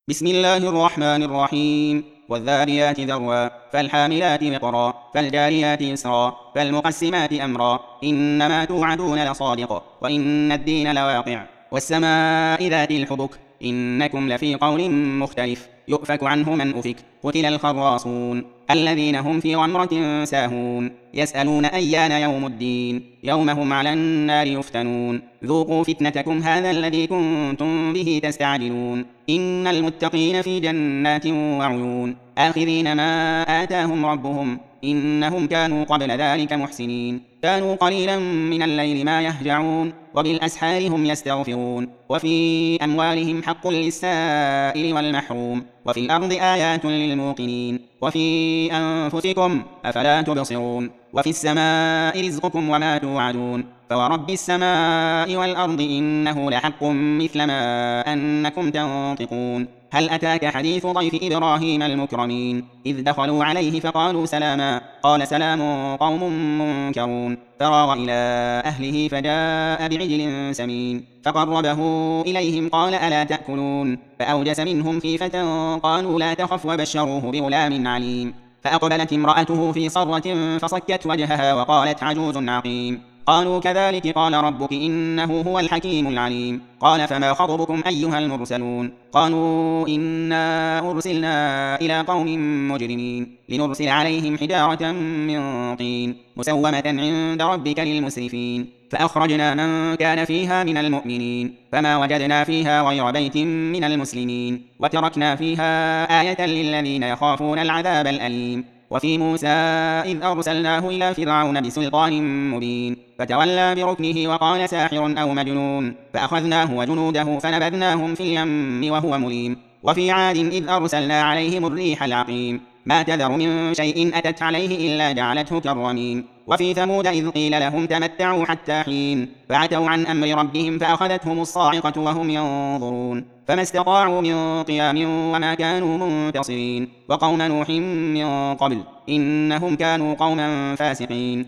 بسم الله الرحمن الرحيم والذاريات ذروا فالحاملات وقرا فالجاريات يسرا فالمقسمات أمرا إنما توعدون لصادق وإن الدين لواقع والسماء ذات الحبك إنكم لفي قول مختلف يؤفك عنه من أفك قتل الخراصون الذين هم في غمرة ساهون يسألون أيان يوم الدين يوم هم على النار يفتنون ذوقوا فتنتكم هذا الذي كنتم به تستعجلون إن المتقين في جنات وعيون آخذين ما آتاهم ربهم إنهم كانوا قبل ذلك محسنين كانوا قليلا من الليل ما يهجعون وبالأسحار هم يستغفرون وفي أموالهم حق للسائل والمحروم وفي الأرض آيات للموقنين وفي أنفسكم أفلا تبصرون وفي السماء رزقكم وما توعدون فورب السماء والأرض إنه لحق مثل ما أنكم تنطقون هل أتاك حديث ضيف إبراهيم المكرمين إذ دخلوا عليه فقالوا سلاما قال سلام قوم منكرون فراغ إلى أهله فجاء بعجل سمين فقربه إليهم قال ألا تأكلون فأوجس منهم خيفة قالوا لا تخف وبشروه بغلام عليم فأقبلت امرأته في صرة فصكت وجهها وقالت عجوز عقيم قالوا كذلك قال ربك إنه هو الحكيم العليم قال فما خطبكم أيها المرسلون قالوا إنا أرسلنا إلى قوم مجرمين لنرسل عليهم حجارة من طين مسومة عند ربك للمسرفين فأخرجنا من كان فيها من المؤمنين فما وجدنا فيها غير بيت من المسلمين وتركنا فيها آية للذين يخافون العذاب الأليم وفي موسى إذ أرسلناه إلى فرعون بسلطان مبين فتولى بركنه وقال ساحر أو مجنون فأخذناه وجنوده فنبذناهم في اليم وهو مليم وفي عاد إذ أرسلنا عليهم الريح العقيم ما تذر من شيء أتت عليه إلا جعلته كالرميم وفي ثمود إذ قيل لهم تمتعوا حتى حين فعتوا عن أمر ربهم فأخذتهم الصاعقة وهم ينظرون فما استطاعوا من قيام وما كانوا منتصرين وقوم نوح من قبل إنهم كانوا قوما فاسقين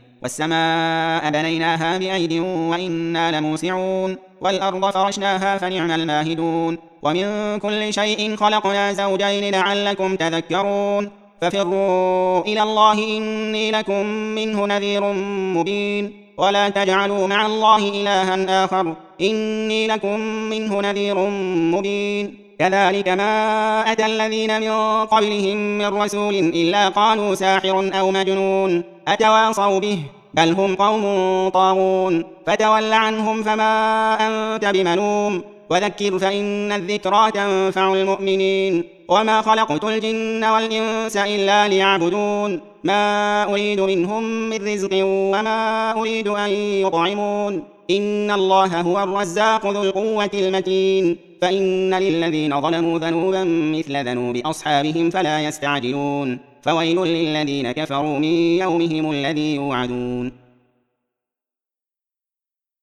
والسماء بنيناها بأيد وإنا لموسعون والأرض فرشناها فنعم الماهدون ومن كل شيء خلقنا زوجين لعلكم تذكرون ففروا إلى الله إني لكم منه نذير مبين ولا تجعلوا مع الله إلها آخر إني لكم منه نذير مبين كذلك ما أتى الذين من قبلهم من رسول إلا قالوا ساحر أو مجنون أتواصوا به بل هم قوم طاغون فتول عنهم فما أنت بملوم وذكر فإن الذكرى تنفع المؤمنين وما خلقت الجن والإنس إلا ليعبدون ما أريد منهم من رزق وما أريد أن يطعمون إن الله هو الرزاق ذو القوة المتين فإن للذين ظلموا ذنوبا مثل ذنوب أصحابهم فلا يستعجلون فويل للذين كفروا من يومهم الذي يوعدون